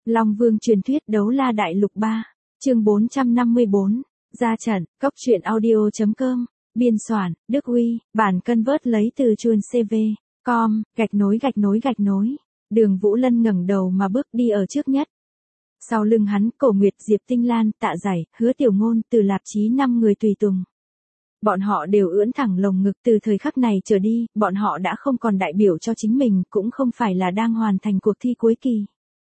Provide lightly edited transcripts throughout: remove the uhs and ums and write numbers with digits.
Long Vương truyền thuyết đấu la đại lục 3, chương 454, ra trận, cốc truyện audio.com, biên soạn, Đức Huy, bản convert lấy từ chuồn CV, com, gạch nối. Đường Vũ Lân ngẩng đầu mà bước đi ở trước nhất. Sau lưng hắn, Cổ Nguyệt, Diệp Tinh Lan, Tạ Giải, Hứa Tiểu Ngôn, Từ Lạp Chí 5 người tùy tùng. Bọn họ đều ưỡn thẳng lồng ngực, từ thời khắc này trở đi, bọn họ đã không còn đại biểu cho chính mình, cũng không phải là đang hoàn thành cuộc thi cuối kỳ,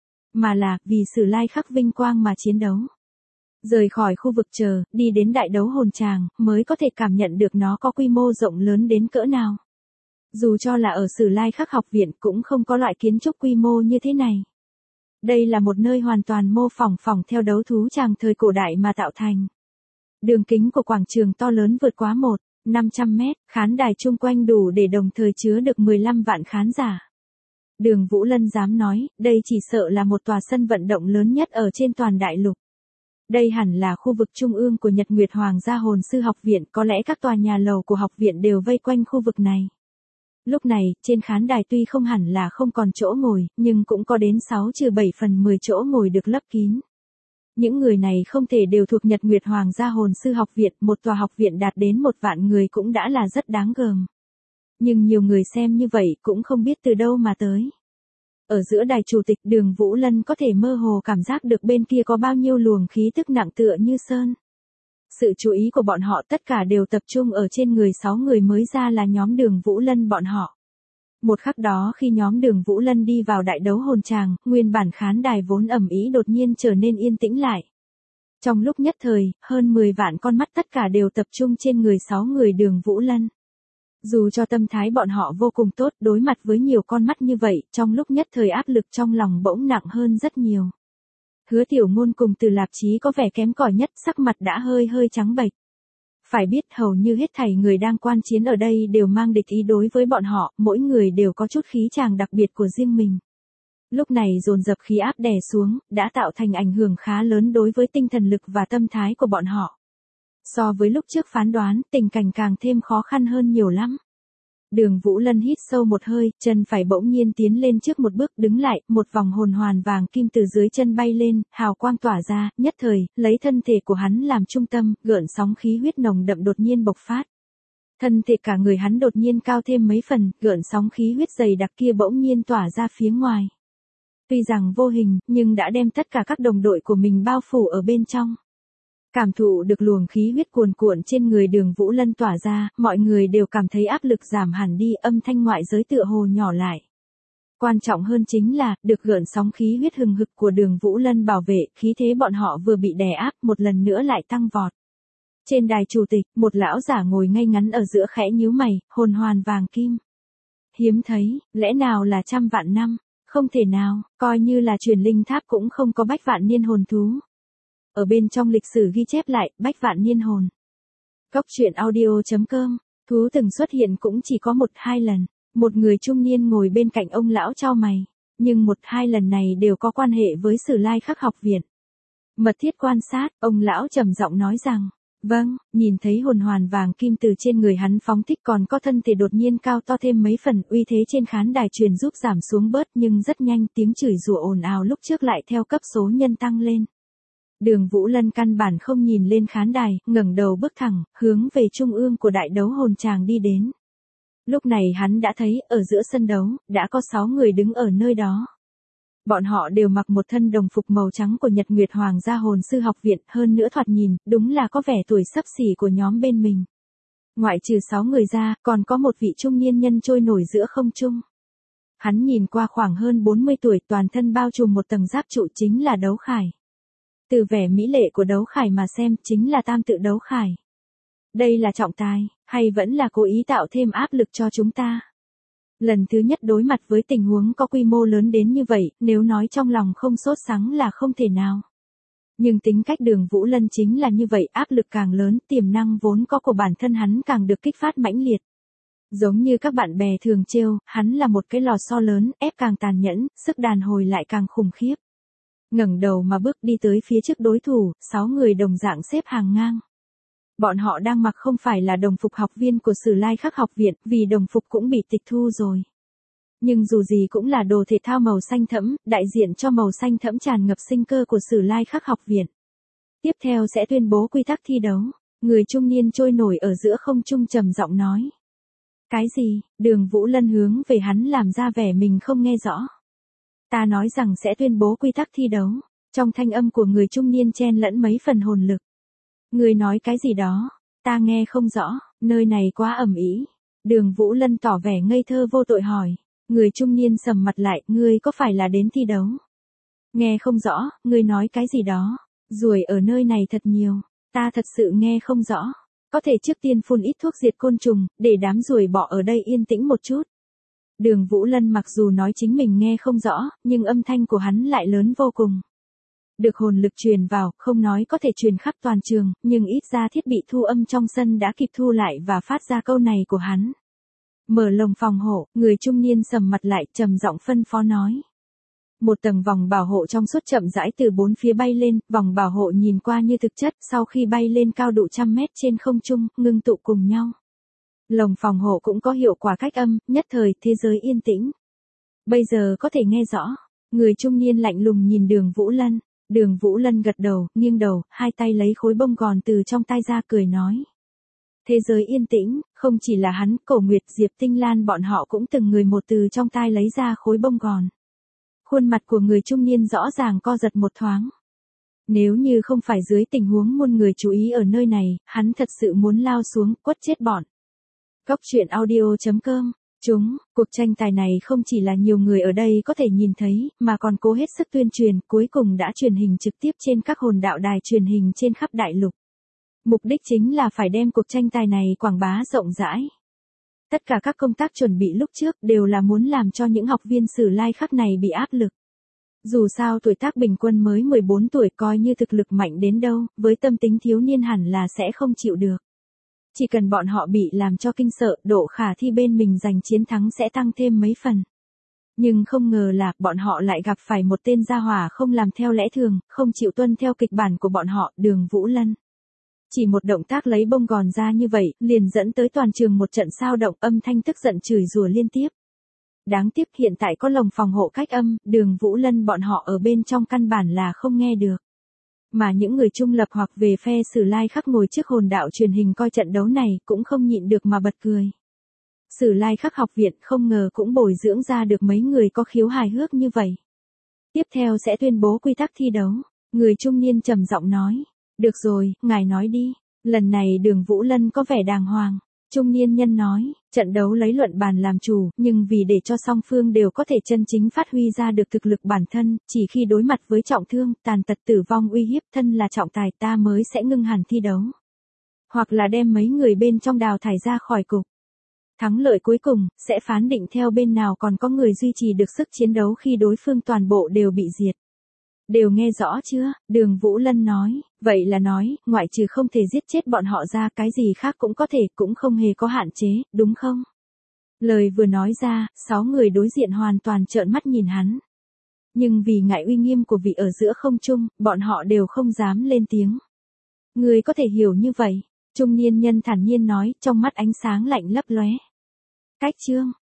mà là vì Sử Lai Khắc vinh quang mà chiến đấu. Rời khỏi khu vực chờ, đi đến đại đấu hồn tràng, mới có thể cảm nhận được nó có quy mô rộng lớn đến cỡ nào. Dù cho là ở Sử Lai Khắc học viện cũng không có loại kiến trúc quy mô như thế này. Đây là một nơi hoàn toàn mô phỏng theo đấu thú tràng thời cổ đại mà tạo thành. Đường kính của quảng trường to lớn vượt quá 500 mét, khán đài chung quanh đủ để đồng thời chứa được 15 vạn khán giả. Đường Vũ Lân dám nói, đây chỉ sợ là một tòa sân vận động lớn nhất ở trên toàn đại lục. Đây hẳn là khu vực trung ương của Nhật Nguyệt Hoàng gia hồn sư học viện, có lẽ các tòa nhà lầu của học viện đều vây quanh khu vực này. Lúc này, trên khán đài tuy không hẳn là không còn chỗ ngồi, nhưng cũng có đến 6-7/10 chỗ ngồi được lấp kín. Những người này không thể đều thuộc Nhật Nguyệt Hoàng gia hồn sư học viện, một tòa học viện đạt đến 1 vạn người cũng đã là rất đáng gờm. Nhưng nhiều người xem như vậy cũng không biết từ đâu mà tới. Ở giữa đài chủ tịch, Đường Vũ Lân có thể mơ hồ cảm giác được bên kia có bao nhiêu luồng khí tức nặng tựa như sơn. Sự chú ý của bọn họ tất cả đều tập trung ở trên người 6 người mới ra là nhóm Đường Vũ Lân bọn họ. Một khắc đó khi nhóm Đường Vũ Lân đi vào đại đấu hồn tràng, nguyên bản khán đài vốn ầm ĩ đột nhiên trở nên yên tĩnh lại. Trong lúc nhất thời, hơn 10 vạn con mắt tất cả đều tập trung trên người 6 người Đường Vũ Lân. Dù cho tâm thái bọn họ vô cùng tốt, đối mặt với nhiều con mắt như vậy, trong lúc nhất thời áp lực trong lòng bỗng nặng hơn rất nhiều. Hứa Tiểu Ngôn cùng Từ Lạp Chí có vẻ kém cỏi nhất, sắc mặt đã hơi trắng bệch. Phải biết hầu như hết thảy người đang quan chiến ở đây đều mang địch ý đối với bọn họ, mỗi người đều có chút khí chàng đặc biệt của riêng mình. Lúc này dồn dập khí áp đè xuống, đã tạo thành ảnh hưởng khá lớn đối với tinh thần lực và tâm thái của bọn họ. So với lúc trước phán đoán, tình cảnh càng thêm khó khăn hơn nhiều lắm. Đường Vũ Lân hít sâu một hơi, chân phải bỗng nhiên tiến lên trước một bước, đứng lại, một vòng hồn hoàn vàng kim từ dưới chân bay lên, hào quang tỏa ra, nhất thời, lấy thân thể của hắn làm trung tâm, gợn sóng khí huyết nồng đậm đột nhiên bộc phát. Thân thể cả người hắn đột nhiên cao thêm mấy phần, gợn sóng khí huyết dày đặc kia bỗng nhiên tỏa ra phía ngoài. Tuy rằng vô hình, nhưng đã đem tất cả các đồng đội của mình bao phủ ở bên trong. Cảm thụ được luồng khí huyết cuồn cuộn trên người Đường Vũ Lân tỏa ra, mọi người đều cảm thấy áp lực giảm hẳn đi, âm thanh ngoại giới tựa hồ nhỏ lại. Quan trọng hơn chính là, được gợn sóng khí huyết hừng hực của Đường Vũ Lân bảo vệ, khí thế bọn họ vừa bị đè áp, một lần nữa lại tăng vọt. Trên đài chủ tịch, một lão giả ngồi ngay ngắn ở giữa khẽ nhíu mày, hồn hoàn vàng kim. Hiếm thấy, lẽ nào là 100 vạn năm? Không thể nào, coi như là truyền linh tháp cũng không có bách vạn niên hồn thú. Ở bên trong lịch sử ghi chép lại, bách vạn niên hồn. Cốc truyện audio.com, thú từng xuất hiện cũng chỉ có 1-2 lần. Một người trung niên ngồi bên cạnh ông lão chau mày. Nhưng 1-2 lần này đều có quan hệ với Sử Lai Khắc học viện. Mật thiết quan sát, ông lão trầm giọng nói rằng, vâng, nhìn thấy hồn hoàn vàng kim từ trên người hắn phóng thích còn có thân thể đột nhiên cao to thêm mấy phần, uy thế trên khán đài truyền giúp giảm xuống bớt, nhưng rất nhanh tiếng chửi rủa ồn ào lúc trước lại theo cấp số nhân tăng lên. Đường Vũ Lân căn bản không nhìn lên khán đài, ngẩng đầu bước thẳng, hướng về trung ương của đại đấu hồn tràng đi đến. Lúc này hắn đã thấy, ở giữa sân đấu, đã có 6 người đứng ở nơi đó. Bọn họ đều mặc một thân đồng phục màu trắng của Nhật Nguyệt Hoàng gia hồn sư học viện, hơn nữa thoạt nhìn, đúng là có vẻ tuổi xấp xỉ của nhóm bên mình. Ngoại trừ 6 người ra, còn có một vị trung niên nhân trôi nổi giữa không trung. Hắn nhìn qua khoảng hơn 40 tuổi, toàn thân bao trùm một tầng giáp trụ, chính là Đấu Khải. Từ vẻ mỹ lệ của Đấu Khải mà xem, chính là tam tự Đấu Khải. Đây là trọng tài, hay vẫn là cố ý tạo thêm áp lực cho chúng ta? Lần thứ nhất đối mặt với tình huống có quy mô lớn đến như vậy, nếu nói trong lòng không sốt sắng là không thể nào. Nhưng tính cách Đường Vũ Lân chính là như vậy, áp lực càng lớn, tiềm năng vốn có của bản thân hắn càng được kích phát mãnh liệt. Giống như các bạn bè thường trêu, hắn là một cái lò xo lớn, ép càng tàn nhẫn, sức đàn hồi lại càng khủng khiếp. Ngẩng đầu mà bước đi tới phía trước đối thủ, 6 người đồng dạng xếp hàng ngang. Bọn họ đang mặc không phải là đồng phục học viên của Sử Lai Khắc học viện, vì đồng phục cũng bị tịch thu rồi. Nhưng dù gì cũng là đồ thể thao màu xanh thẫm, đại diện cho màu xanh thẫm tràn ngập sinh cơ của Sử Lai Khắc học viện. Tiếp theo sẽ tuyên bố quy tắc thi đấu. Người trung niên trôi nổi ở giữa không trung trầm giọng nói. Cái gì? Đường Vũ Lân hướng về hắn làm ra vẻ mình không nghe rõ. Ta nói rằng sẽ tuyên bố quy tắc thi đấu. Trong thanh âm của người trung niên chen lẫn mấy phần hồn lực. Người nói cái gì đó? Ta nghe không rõ, nơi này quá ầm ĩ. Đường Vũ Lân tỏ vẻ ngây thơ vô tội hỏi. Người trung niên sầm mặt lại, ngươi có phải là đến thi đấu? Nghe không rõ, ngươi nói cái gì đó? Ruồi ở nơi này thật nhiều, ta thật sự nghe không rõ. Có thể trước tiên phun ít thuốc diệt côn trùng, để đám ruồi bọ ở đây yên tĩnh một chút. Đường Vũ Lân mặc dù nói chính mình nghe không rõ, nhưng âm thanh của hắn lại lớn vô cùng. Được hồn lực truyền vào, không nói có thể truyền khắp toàn trường, nhưng ít ra thiết bị thu âm trong sân đã kịp thu lại và phát ra câu này của hắn. Mở lồng phòng hộ, người trung niên sầm mặt lại, trầm giọng phân phó nói. Một tầng vòng bảo hộ trong suốt chậm rãi từ bốn phía bay lên, vòng bảo hộ nhìn qua như thực chất, sau khi bay lên cao độ trăm mét trên không trung, ngưng tụ cùng nhau. Lồng phòng hộ cũng có hiệu quả cách âm, nhất thời thế giới yên tĩnh. Bây giờ có thể nghe rõ. Người trung niên lạnh lùng nhìn Đường Vũ Lân. Đường Vũ Lân gật đầu, nghiêng đầu, hai tay lấy khối bông gòn từ trong tay ra cười nói. Thế giới yên tĩnh, không chỉ là hắn, Cổ Nguyệt, Diệp Tinh Lan bọn họ cũng từng người một từ trong tay lấy ra khối bông gòn. Khuôn mặt của người trung niên rõ ràng co giật một thoáng. Nếu như không phải dưới tình huống muôn người chú ý ở nơi này, hắn thật sự muốn lao xuống, quất chết bọn. Góc truyện audio.com. Cuộc tranh tài này không chỉ là nhiều người ở đây có thể nhìn thấy, mà còn cố hết sức tuyên truyền, cuối cùng đã truyền hình trực tiếp trên các hồn đạo đài truyền hình trên khắp đại lục. Mục đích chính là phải đem cuộc tranh tài này quảng bá rộng rãi. Tất cả các công tác chuẩn bị lúc trước đều là muốn làm cho những học viên Sử Lai Khắc này bị áp lực. Dù sao tuổi tác bình quân mới 14 tuổi coi như thực lực mạnh đến đâu, với tâm tính thiếu niên hẳn là sẽ không chịu được. Chỉ cần bọn họ bị làm cho kinh sợ, độ khả thi bên mình giành chiến thắng sẽ tăng thêm mấy phần. Nhưng không ngờ là, bọn họ lại gặp phải một tên gia hỏa không làm theo lẽ thường, không chịu tuân theo kịch bản của bọn họ, Đường Vũ Lân. Chỉ một động tác lấy bông gòn ra như vậy, liền dẫn tới toàn trường một trận sao động, âm thanh tức giận chửi rủa liên tiếp. Đáng tiếc hiện tại có lồng phòng hộ cách âm, Đường Vũ Lân bọn họ ở bên trong căn bản là không nghe được. Mà những người trung lập hoặc về phe Sử Lai Khắc ngồi trước hồn đạo truyền hình coi trận đấu này cũng không nhịn được mà bật cười. Sử Lai Khắc học viện không ngờ cũng bồi dưỡng ra được mấy người có khiếu hài hước như vậy. Tiếp theo sẽ tuyên bố quy tắc thi đấu. Người trung niên trầm giọng nói. Được rồi, ngài nói đi. Lần này Đường Vũ Lân có vẻ đàng hoàng. Trung niên nhân nói, trận đấu lấy luận bàn làm chủ, nhưng vì để cho song phương đều có thể chân chính phát huy ra được thực lực bản thân, chỉ khi đối mặt với trọng thương, tàn tật tử vong uy hiếp thân là trọng tài ta mới sẽ ngưng hẳn thi đấu. Hoặc là đem mấy người bên trong đào thải ra khỏi cục. Thắng lợi cuối cùng, sẽ phán định theo bên nào còn có người duy trì được sức chiến đấu khi đối phương toàn bộ đều bị diệt. Đều nghe rõ chưa? Đường Vũ Lân nói, vậy là nói, ngoại trừ không thể giết chết bọn họ ra cái gì khác cũng có thể, cũng không hề có hạn chế, đúng không? Lời vừa nói ra, 6 người đối diện hoàn toàn trợn mắt nhìn hắn. Nhưng vì ngại uy nghiêm của vị ở giữa không trung, bọn họ đều không dám lên tiếng. Người có thể hiểu như vậy, trung niên nhân thản nhiên nói, trong mắt ánh sáng lạnh lấp lóe. Cách chương